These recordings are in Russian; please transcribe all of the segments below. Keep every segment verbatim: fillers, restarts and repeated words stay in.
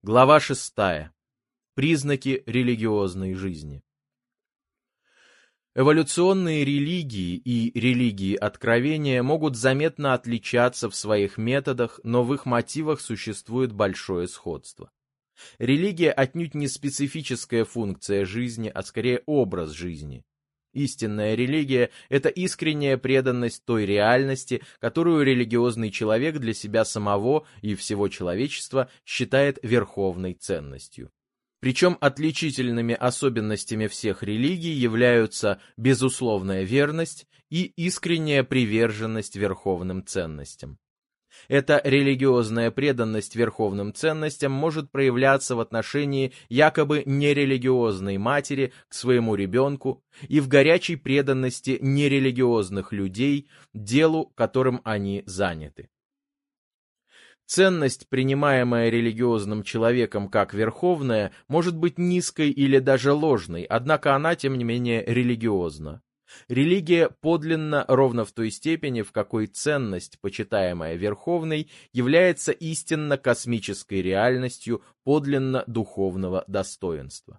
Глава шестая. Признаки религиозной жизни. Эволюционные религии и религии откровения могут заметно отличаться в своих методах, но в их мотивах существует большое сходство. Религия отнюдь не специфическая функция жизни, а скорее образ жизни. Истинная религия – это искренняя преданность той реальности, которую религиозный человек для себя самого и всего человечества считает верховной ценностью. Причем отличительными особенностями всех религий являются безусловная верность и искренняя приверженность верховным ценностям. Эта религиозная преданность верховным ценностям может проявляться в отношении якобы нерелигиозной матери к своему ребенку и в горячей преданности нерелигиозных людей делу, которым они заняты. Ценность, принимаемая религиозным человеком как верховная, может быть низкой или даже ложной, однако она, тем не менее, религиозна. Религия подлинна ровно в той степени, в какой ценность, почитаемая верховной, является истинно космической реальностью подлинно духовного достоинства.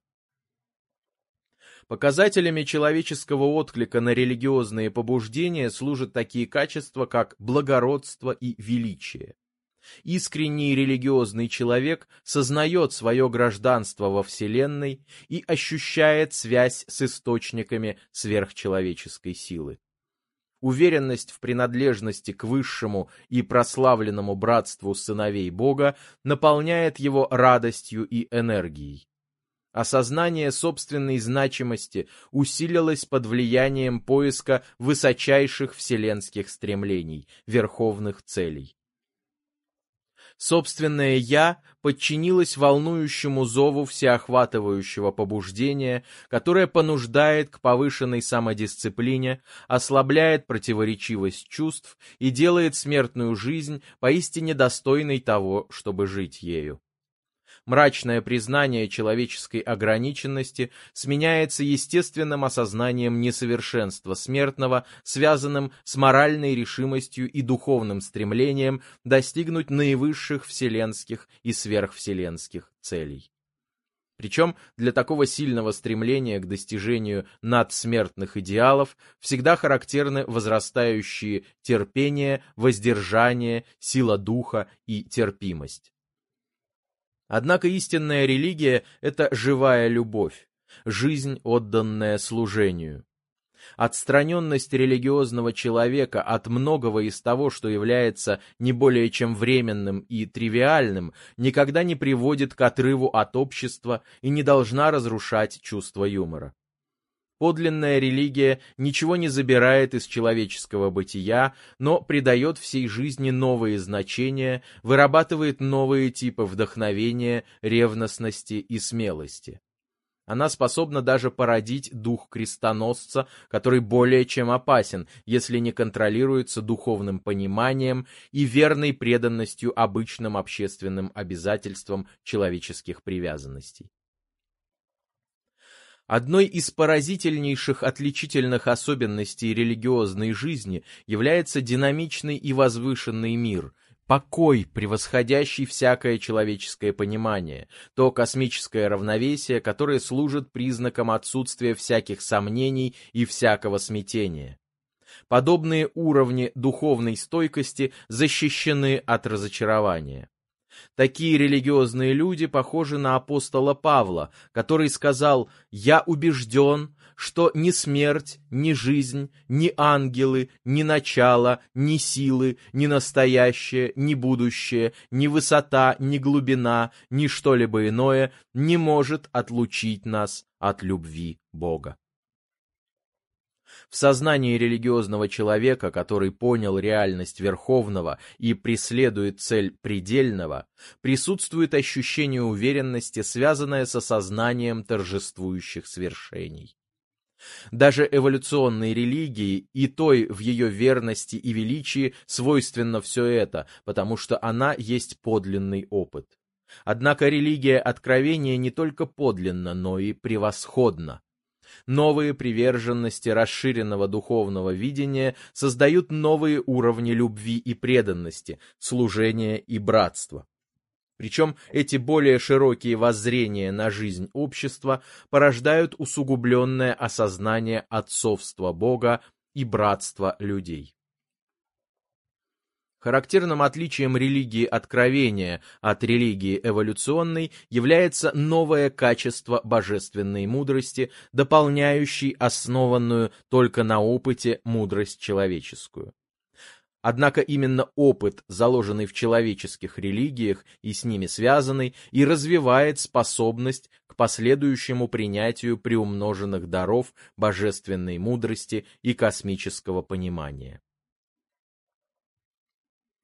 Показателями человеческого отклика на религиозные побуждения служат такие качества, как благородство и величие. Искренний религиозный человек сознает свое гражданство во Вселенной и ощущает связь с источниками сверхчеловеческой силы. Уверенность в принадлежности к высшему и прославленному братству сыновей Бога наполняет его радостью и энергией. Осознание собственной значимости усилилось под влиянием поиска высочайших вселенских стремлений, верховных целей. Собственное «я» подчинилось волнующему зову всеохватывающего побуждения, которое понуждает к повышенной самодисциплине, ослабляет противоречивость чувств и делает смертную жизнь поистине достойной того, чтобы жить ею. Мрачное признание человеческой ограниченности сменяется естественным осознанием несовершенства смертного, связанным с моральной решимостью и духовным стремлением достигнуть наивысших вселенских и сверхвселенских целей. Причем для такого сильного стремления к достижению надсмертных идеалов всегда характерны возрастающие терпение, воздержание, сила духа и терпимость. Однако истинная религия – это живая любовь, жизнь, отданная служению. Отстраненность религиозного человека от многого из того, что является не более чем временным и тривиальным, никогда не приводит к отрыву от общества и не должна разрушать чувство юмора. Подлинная религия ничего не забирает из человеческого бытия, но придает всей жизни новые значения, вырабатывает новые типы вдохновения, ревностности и смелости. Она способна даже породить дух крестоносца, который более чем опасен, если не контролируется духовным пониманием и верной преданностью обычным общественным обязательствам человеческих привязанностей. Одной из поразительнейших отличительных особенностей религиозной жизни является динамичный и возвышенный мир, покой, превосходящий всякое человеческое понимание, то космическое равновесие, которое служит признаком отсутствия всяких сомнений и всякого смятения. Подобные уровни духовной стойкости защищены от разочарования. Такие религиозные люди похожи на апостола Павла, который сказал: «Я убежден, что ни смерть, ни жизнь, ни ангелы, ни начало, ни силы, ни настоящее, ни будущее, ни высота, ни глубина, ни что-либо иное не может отлучить нас от любви Бога». В сознании религиозного человека, который понял реальность верховного и преследует цель предельного, присутствует ощущение уверенности, связанное с осознанием торжествующих свершений. Даже эволюционной религии и той в ее верности и величии свойственно все это, потому что она есть подлинный опыт. Однако религия откровения не только подлинна, но и превосходна. Новые приверженности расширенного духовного видения создают новые уровни любви и преданности, служения и братства. Причем эти более широкие воззрения на жизнь общества порождают усугубленное осознание отцовства Бога и братства людей. Характерным отличием религии откровения от религии эволюционной является новое качество божественной мудрости, дополняющей основанную только на опыте мудрость человеческую. Однако именно опыт, заложенный в человеческих религиях и с ними связанный, и развивает способность к последующему принятию приумноженных даров божественной мудрости и космического понимания.